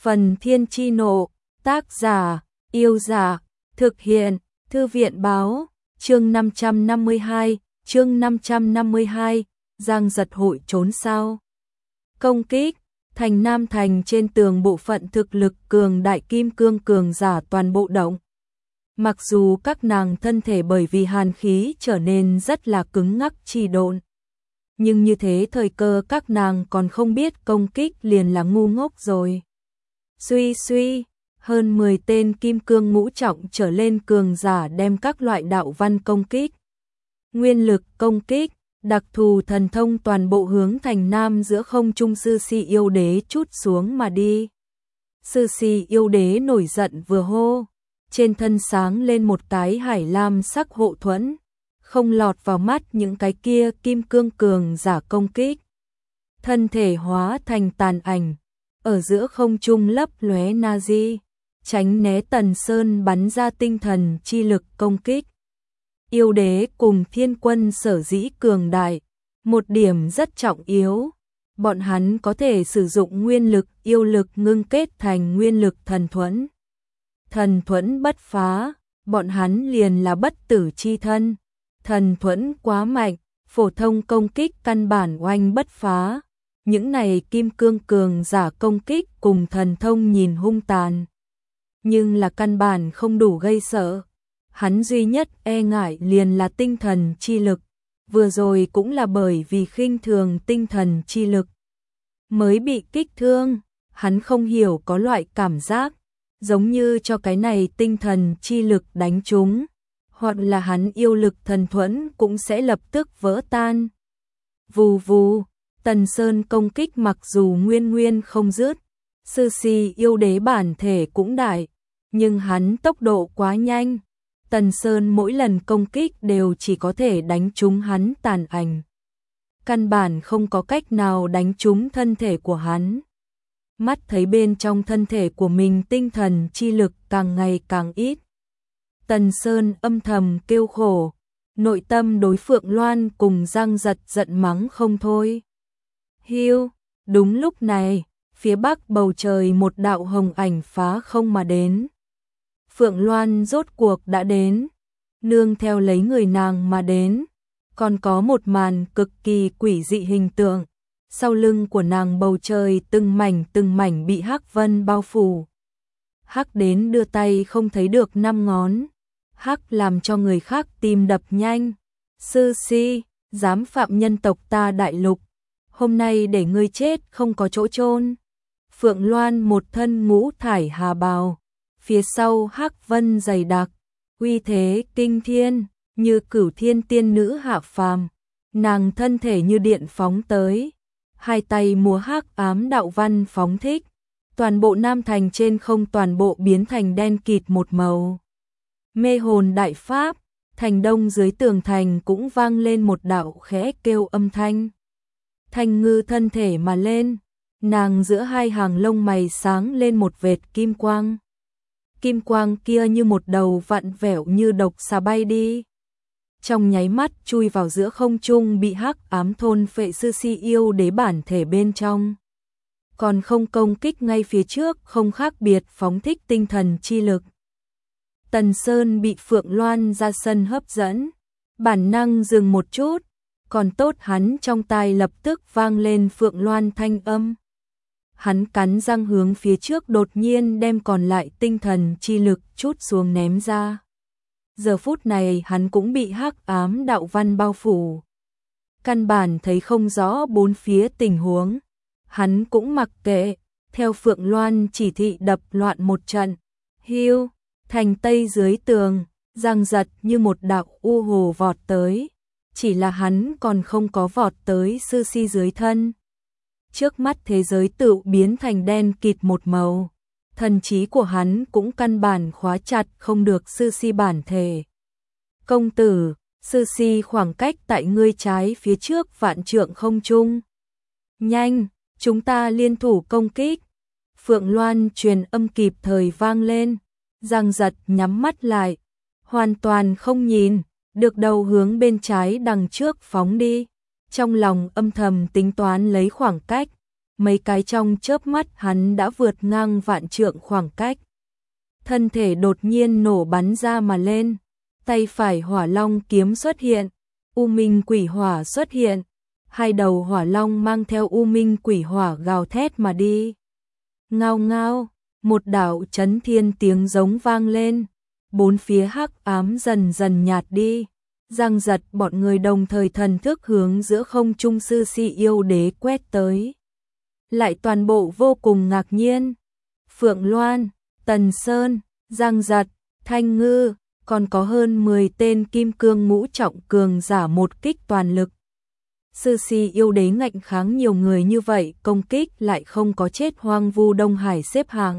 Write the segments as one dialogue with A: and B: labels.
A: Phần Thiên Chi Nộ, tác giả, Yêu Giả, thực hiện, Thư viện Báo, chương 552, Giang Giật hội trốn sao. Công kích, thành Nam Thành trên tường bộ phận thực lực cường đại kim cương cường giả toàn bộ động. Mặc dù các nàng thân thể bởi vì hàn khí trở nên rất là cứng ngắc trì độn, nhưng như thế thời cơ các nàng còn không biết công kích liền là ngu ngốc rồi. Suy suy, hơn 10 tên kim cương ngũ trọng trở lên cường giả đem các loại đạo văn công kích, nguyên lực công kích, đặc thù thần thông toàn bộ hướng thành Nam giữa không trung sư si yêu đế trút xuống mà đi. Sư si yêu đế nổi giận vừa hô, trên thân sáng lên một cái hải lam sắc hộ thuẫn, không lọt vào mắt những cái kia kim cương cường giả công kích. Thân thể hóa thành tàn ảnh, ở giữa không trung lấp lóe na di, tránh né Tần Sơn bắn ra tinh thần chi lực công kích. Yêu đế cùng thiên quân sở dĩ cường đại, một điểm rất trọng yếu, bọn hắn có thể sử dụng nguyên lực yêu lực ngưng kết thành nguyên lực thần thuẫn. Thần thuẫn bất phá, bọn hắn liền là bất tử chi thân. Thần thuẫn quá mạnh, phổ thông công kích căn bản oanh bất phá. Những này kim cương cường giả công kích cùng thần thông nhìn hung tàn, nhưng là căn bản không đủ gây sợ. Hắn duy nhất e ngại liền là tinh thần chi lực, vừa rồi cũng là bởi vì khinh thường tinh thần chi lực mới bị kích thương. Hắn không hiểu có loại cảm giác giống như cho cái này tinh thần chi lực đánh trúng, hoặc là hắn yêu lực thần thuẫn cũng sẽ lập tức vỡ tan. Vù vù, Tần Sơn công kích mặc dù nguyên không dứt, sư si yêu đế bản thể cũng đại, nhưng hắn tốc độ quá nhanh. Tần Sơn mỗi lần công kích đều chỉ có thể đánh trúng hắn tàn ảnh, căn bản không có cách nào đánh trúng thân thể của hắn. Mắt thấy bên trong thân thể của mình tinh thần chi lực càng ngày càng ít, Tần Sơn âm thầm kêu khổ, nội tâm đối Phượng Loan cùng Giang Giật giận mắng không thôi. Hiu, đúng lúc này, phía bắc bầu trời một đạo hồng ảnh phá không mà đến. Phượng Loan rốt cuộc đã đến, nương theo lấy người nàng mà đến, còn có một màn cực kỳ quỷ dị hình tượng. Sau lưng của nàng bầu trời từng mảnh bị hắc vân bao phủ. Hắc đến đưa tay không thấy được 5 ngón. Hắc làm cho người khác tim đập nhanh. Sư si, dám phạm nhân tộc ta đại lục, hôm nay để ngươi chết không có chỗ chôn. Phượng Loan một thân ngũ thải hà bào, phía sau hắc vân dày đặc, uy thế kinh thiên, như Cửu Thiên tiên nữ hạ phàm. Nàng thân thể như điện phóng tới, hai tay múa hắc ám đạo văn phóng thích, toàn bộ Nam Thành trên không toàn bộ biến thành đen kịt một màu. Mê hồn đại pháp, thành đông dưới tường thành cũng vang lên một đạo khẽ kêu âm thanh. Thanh Ngư thân thể mà lên, nàng giữa hai hàng lông mày sáng lên một vệt kim quang. Kim quang kia như một đầu vặn vẹo như độc xà bay đi, trong nháy mắt chui vào giữa không trung, bị hắc ám thôn phệ sư si yêu đế bản thể bên trong. Còn không công kích ngay phía trước, không khác biệt phóng thích tinh thần chi lực. Tần Sơn bị Phượng Loan ra sân hấp dẫn, bản năng dừng một chút, còn tốt hắn trong tai lập tức vang lên Phượng Loan thanh âm. Hắn cắn răng hướng phía trước đột nhiên đem còn lại tinh thần chi lực chút xuống ném ra. Giờ phút này hắn cũng bị hắc ám đạo văn bao phủ, căn bản thấy không rõ bốn phía tình huống. Hắn cũng mặc kệ, theo Phượng Loan chỉ thị đập loạn một trận. Hiu, thành tây dưới tường, Giang Giật như một đạo u hồ vọt tới, chỉ là hắn còn không có vọt tới sư si dưới thân. Trước mắt thế giới tự biến thành đen kịt một màu. Thần trí của hắn cũng căn bản khóa chặt không được sư si bản thể. Công tử, sư si khoảng cách tại ngươi trái phía trước vạn trượng không trung. Nhanh, chúng ta liên thủ công kích. Phượng Loan truyền âm kịp thời vang lên. Giang Giật nhắm mắt lại, hoàn toàn không nhìn, được đầu hướng bên trái đằng trước phóng đi. Trong lòng âm thầm tính toán lấy khoảng cách, mấy cái trong chớp mắt hắn đã vượt ngang vạn trượng khoảng cách. Thân thể đột nhiên nổ bắn ra mà lên, tay phải hỏa long kiếm xuất hiện, U Minh quỷ hỏa xuất hiện, hai đầu hỏa long mang theo U Minh quỷ hỏa gào thét mà đi. Ngao ngao, một đạo chấn thiên tiếng giống vang lên, bốn phía hắc ám dần dần nhạt đi. Giang Giật bọn người đồng thời thần thức hướng giữa không trung Sư Si yêu đế quét tới. Lại toàn bộ vô cùng ngạc nhiên. Phượng Loan, Tần Sơn, Giang Giật, Thanh Ngư, còn có hơn 10 tên kim cương ngũ trọng cường giả một kích toàn lực. Sư Si yêu đế ngạnh kháng nhiều người như vậy, công kích lại không có chết. Hoang Vu Đông Hải xếp hàng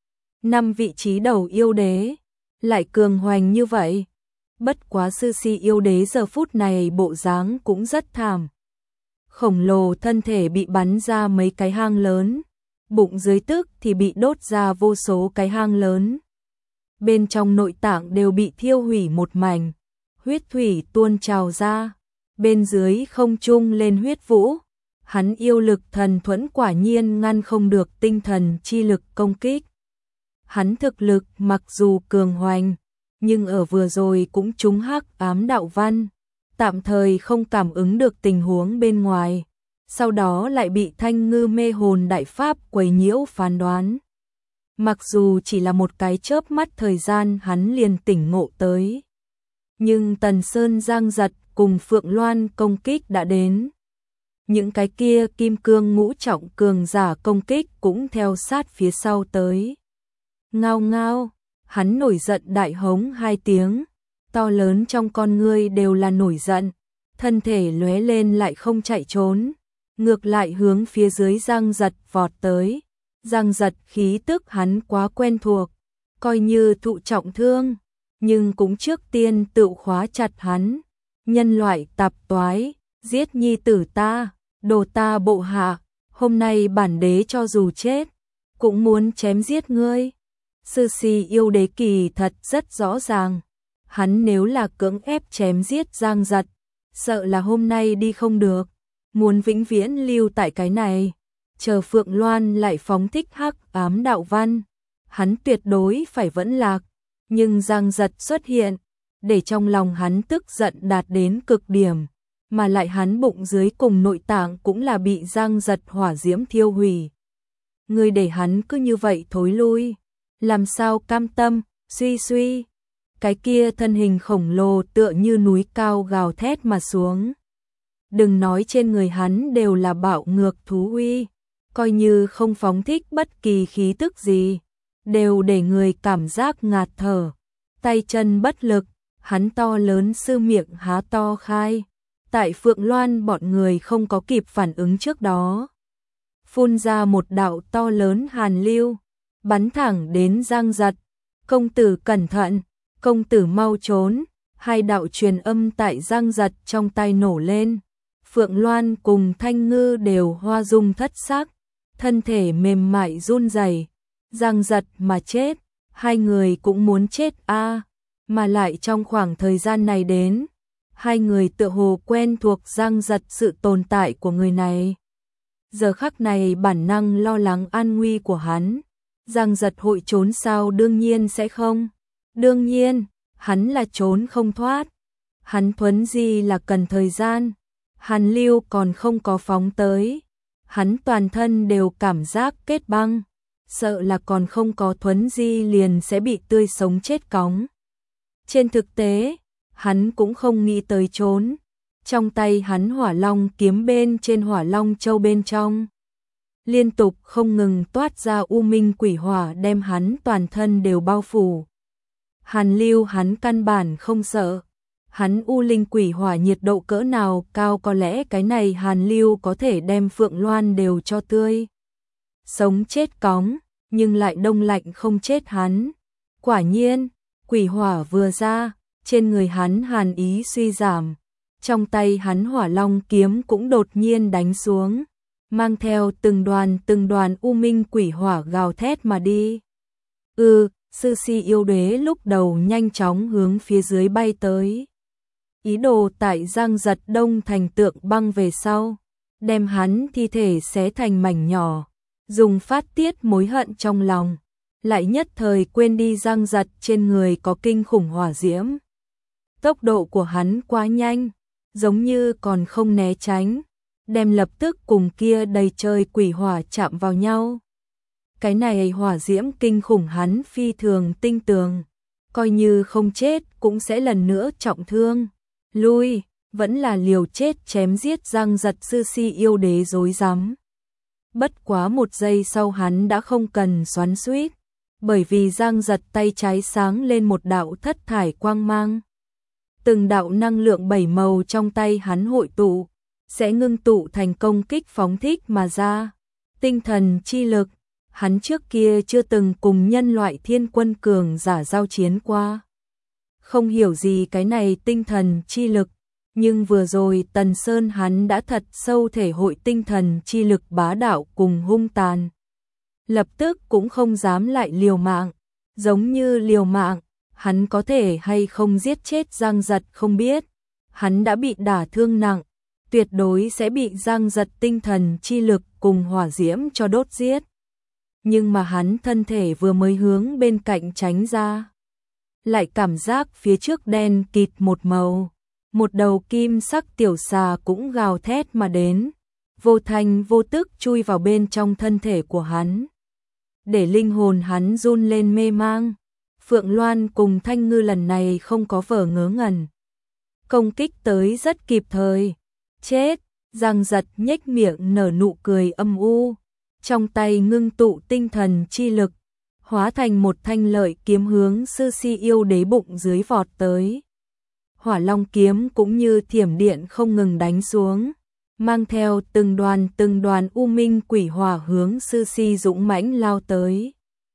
A: 5 vị trí đầu yêu đế, lại cường hoành như vậy. Bất quá Sư Si yêu đế giờ phút này bộ dáng cũng rất thảm. Khổng lồ thân thể bị bắn ra mấy cái hang lớn, bụng dưới tức thì bị đốt ra vô số cái hang lớn. Bên trong nội tạng đều bị thiêu hủy một mảnh, huyết thủy tuôn trào ra, bên dưới không trung lên huyết vũ. Hắn yêu lực thần thuẫn quả nhiên ngăn không được tinh thần chi lực công kích. Hắn thực lực mặc dù cường hoành, nhưng ở vừa rồi cũng trúng hắc ám đạo văn, tạm thời không cảm ứng được tình huống bên ngoài, sau đó lại bị Thanh Ngư mê hồn đại pháp quấy nhiễu phán đoán. Mặc dù chỉ là một cái chớp mắt thời gian hắn liền tỉnh ngộ tới, nhưng Tần Sơn, Giang Giật cùng Phượng Loan công kích đã đến. Những cái kia kim cương ngũ trọng cường giả công kích cũng theo sát phía sau tới. Ngao ngao, hắn nổi giận đại hống hai tiếng, to lớn trong con ngươi đều là nổi giận, thân thể lóe lên lại không chạy trốn, ngược lại hướng phía dưới Giang Giật vọt tới. Giang Giật khí tức hắn quá quen thuộc, coi như thụ trọng thương, nhưng cũng trước tiên tự khóa chặt hắn. Nhân loại tạp toái, giết nhi tử ta, đồ ta bộ hạ, hôm nay bản đế cho dù chết, cũng muốn chém giết ngươi. Sư Si yêu đế kỳ thật rất rõ ràng, hắn nếu là cưỡng ép chém giết Giang Giật, sợ là hôm nay đi không được, muốn vĩnh viễn lưu tại cái này, chờ Phượng Loan lại phóng thích hắc ám đạo văn, hắn tuyệt đối phải vẫn lạc. Nhưng Giang Giật xuất hiện, để trong lòng hắn tức giận đạt đến cực điểm, mà lại hắn bụng dưới cùng nội tạng cũng là bị Giang Giật hỏa diễm thiêu hủy. Người để hắn cứ như vậy thối lui, làm sao cam tâm. Suy suy, cái kia thân hình khổng lồ tựa như núi cao gào thét mà xuống. Đừng nói trên người hắn đều là bạo ngược thú uy, coi như không phóng thích bất kỳ khí tức gì, đều để người cảm giác ngạt thở, tay chân bất lực. Hắn to lớn sư miệng há to khai, tại Phượng Loan bọn người không có kịp phản ứng trước đó, phun ra một đạo to lớn hàn lưu, bắn thẳng đến Giang Giật. Công tử cẩn thận, công tử mau trốn. Hai đạo truyền âm tại Giang Giật trong tay nổ lên. Phượng Loan cùng Thanh Ngư đều hoa dung thất sắc, thân thể mềm mại run rẩy. Giang Giật mà chết, hai người cũng muốn chết a. Mà lại trong khoảng thời gian này đến, hai người tựa hồ quen thuộc Giang Giật sự tồn tại của người này. Giờ khắc này bản năng lo lắng an nguy của hắn. Giang Giật hội trốn sao? Đương nhiên sẽ không. Đương nhiên, hắn là trốn không thoát. Hắn thuấn di là cần thời gian. Hàn lưu còn không có phóng tới. Hắn toàn thân đều cảm giác kết băng. Sợ là còn không có thuấn di liền sẽ bị tươi sống chết cóng. Trên thực tế, hắn cũng không nghĩ tới trốn. Trong tay hắn hỏa long kiếm bên trên hỏa long châu bên trong, liên tục không ngừng toát ra u minh quỷ hỏa đem hắn toàn thân đều bao phủ. Hàn lưu hắn căn bản không sợ. Hắn u linh quỷ hỏa nhiệt độ cỡ nào cao, có lẽ cái này hàn lưu có thể đem Phượng Loan đều cho tươi sống chết cóng, nhưng lại đông lạnh không chết hắn. Quả nhiên, quỷ hỏa vừa ra, trên người hắn hàn ý suy giảm. Trong tay hắn hỏa long kiếm cũng đột nhiên đánh xuống, mang theo từng đoàn u minh quỷ hỏa gào thét mà đi. Sư Si yêu đế lúc đầu nhanh chóng hướng phía dưới bay tới, ý đồ tại Giang Giật đông thành tượng băng về sau, đem hắn thi thể xé thành mảnh nhỏ, dùng phát tiết mối hận trong lòng, lại nhất thời quên đi Giang Giật trên người có kinh khủng hỏa diễm. Tốc độ của hắn quá nhanh, giống như còn không né tránh, đem lập tức cùng kia đầy trời quỷ hỏa chạm vào nhau. Cái này hỏa diễm kinh khủng hắn phi thường tinh tường, coi như không chết cũng sẽ lần nữa trọng thương. Lui, vẫn là liều chết chém giết Giang Giật sư si yêu đế rối rắm. Bất quá một giây sau hắn đã không cần xoắn xuýt, bởi vì Giang Giật tay trái sáng lên một đạo thất thải quang mang. Từng đạo năng lượng bảy màu trong tay hắn hội tụ, sẽ ngưng tụ thành công kích phóng thích mà ra. Tinh thần chi lực, hắn trước kia chưa từng cùng nhân loại thiên quân cường giả giao chiến qua. Không hiểu gì cái này tinh thần chi lực, nhưng vừa rồi Tần Sơn hắn đã thật sâu thể hội tinh thần chi lực bá đạo cùng hung tàn. Lập tức cũng không dám lại liều mạng, giống như liều mạng, hắn có thể hay không giết chết Giang Giật không biết. Hắn đã bị đả thương nặng, tuyệt đối sẽ bị Giang Giật tinh thần chi lực cùng hỏa diễm cho đốt giết. Nhưng mà hắn thân thể vừa mới hướng bên cạnh tránh ra, lại cảm giác phía trước đen kịt một màu. Một đầu kim sắc tiểu xà cũng gào thét mà đến, vô thanh vô tức chui vào bên trong thân thể của hắn, để linh hồn hắn run lên mê mang. Phượng Loan cùng Thanh Ngư lần này không có vờ ngớ ngẩn, công kích tới rất kịp thời. Chết! Giang Giật nhếch miệng nở nụ cười âm u, trong tay ngưng tụ tinh thần chi lực, hóa thành một thanh lợi kiếm hướng sư si yêu đế bụng dưới vọt tới. Hỏa Long kiếm cũng như thiểm điện không ngừng đánh xuống, mang theo từng đoàn u minh quỷ hỏa hướng sư si dũng mãnh lao tới.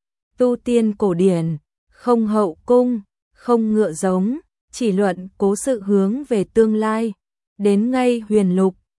A: Tu tiên cổ điển, không hậu cung, không ngựa giống, chỉ luận cố sự hướng về tương lai. Đến ngay huyền lục,